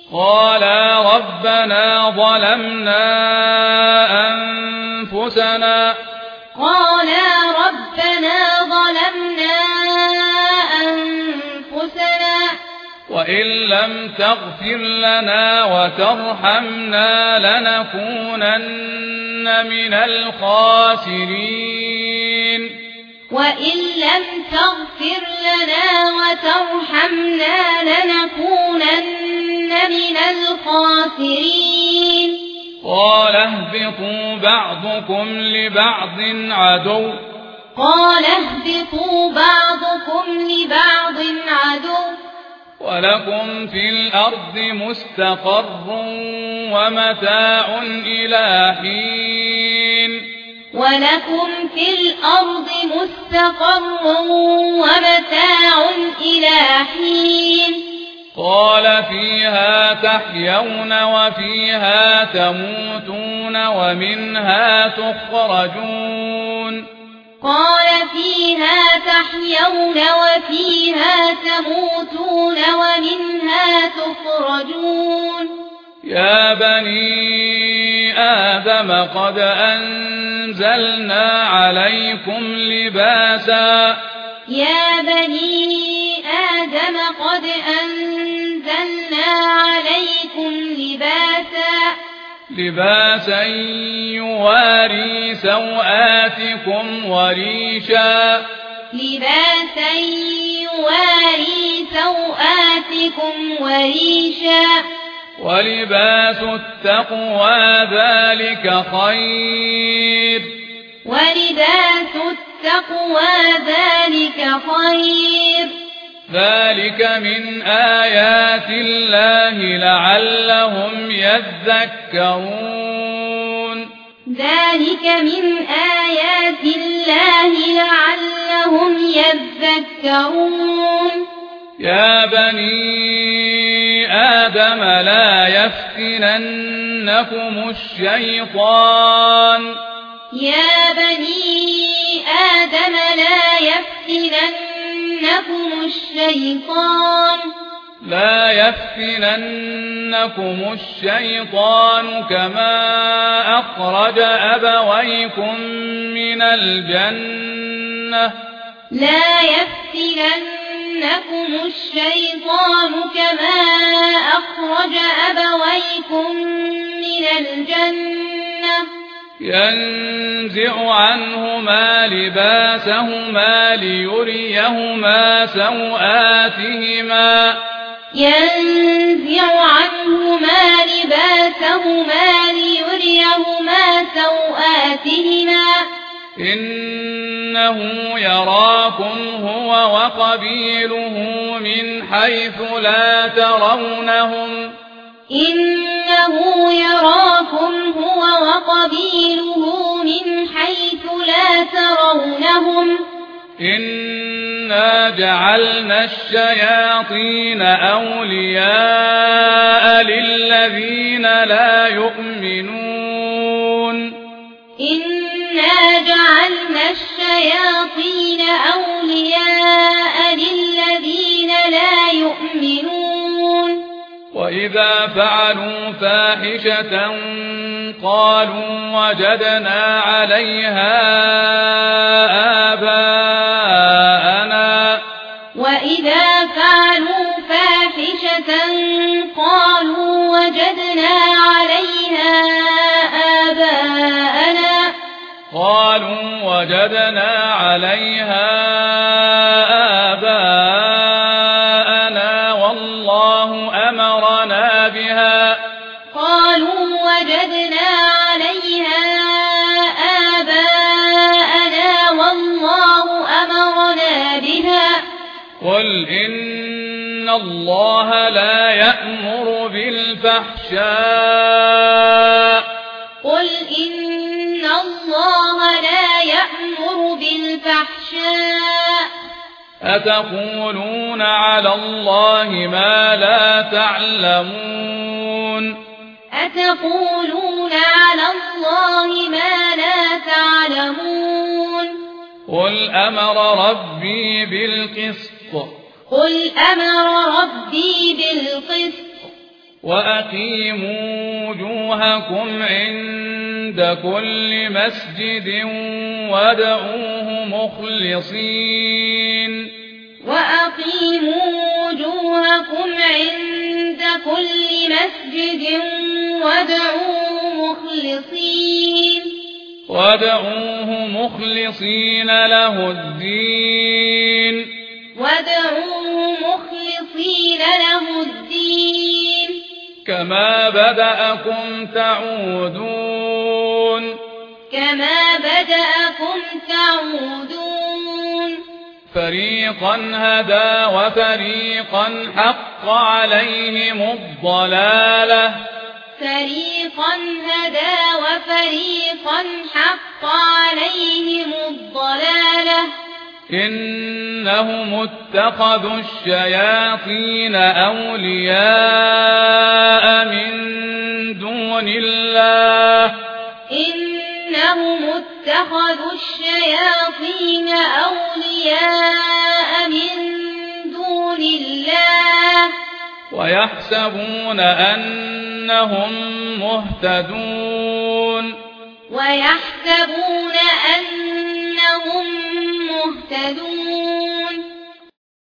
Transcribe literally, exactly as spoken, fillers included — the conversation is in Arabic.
قالا ربنا ظلمنا أنفسنا قالا ربنا ظلمنا أنفسنا وإن لم تغفر لنا وترحمنا لنكونن من الخاسرين وإن لم تغفر لنا وترحمنا لنكونن من الخاسرين قال اهبطوا بعضكم لبعض عدو قال اهبطوا بعضكم لبعض عدو ولكم في الأرض مستقر ومتاع إلى حين ولكم في الأرض مستقر ومتاع إلى حين قال فيها تحيون وفيها تموتون ومنها تخرجون قال فيها تحيون وفيها تموتون ومنها تخرجون يا بني آدم قد أنزلنا عليكم لباسا يا بني آدم قد أنزلنا عليكم لباسا لباسا يواري سوآتكم وريشا لباسا يواري سوآتكم وريشا ولباس التقوى ذلك خير ولباس التقوى ذلك خير ذلك من آيات الله لعلهم يذكرون ذلك من آيات الله لعلهم يذكرون يا بني آدم لا يفتننكم الشيطان يا بني آدم لا يفتننكم الشيطان لا يفتننكم الشيطان كما أخرج أبويكم من الجنة لا يفتننكم الشيطان كما أخرج أبويكم من الجنة ينزع عنهما لباسهما ليريهما سوآتهما ينزع عنهما لباسهما ليريهما سوآتهما إنه يراكم هو وقبيله من حيث لا ترونهم إنه يراكم هو وقبيله من حيث لا ترونهم إنا جعلنا الشياطين أولياء للذين لا يؤمنون إنا جعلنا الشياطين أولياء للذين لا يؤمنون وإذا فعلوا فاحشة قالوا وجدنا عليها آباءنا وإذا فعلوا فاحشة قالوا وجدنا عليها آباءنا قالوا وجدنا عليها آباءنا والله أمرنا بها قالوا وجدنا عليها آباءنا والله أمرنا بها قل إن الله لا يأمر بالفحشاء قل إن الله لا يأمر بالفحشاء أتقولون على الله ما لا تعلمون أتقولون على الله ما لا تعلمون قل أمر ربي بالقسط قل أمر ربي بالقسط وأقيموا وجوهكم عند كل مسجد وادعوه مخلصين وأقيموا وجوهكم عند كل مسجد وادعوه مخلصين وادعوه مخلصين له الدين وادعوه مخلصين له الدين كما بدأكم تعودون كما بدأكم تعودون فريقا هدى وفريقا حق عليهم الضلالة فريقا هدى وفريقا حق عليهم الضلالة إنهم اتخذوا الشياطين أولياء من دون الله إنهم اتخذوا الشياطين أولياء من دون الله ويحسبون أنهم مهتدون ويحسبون أن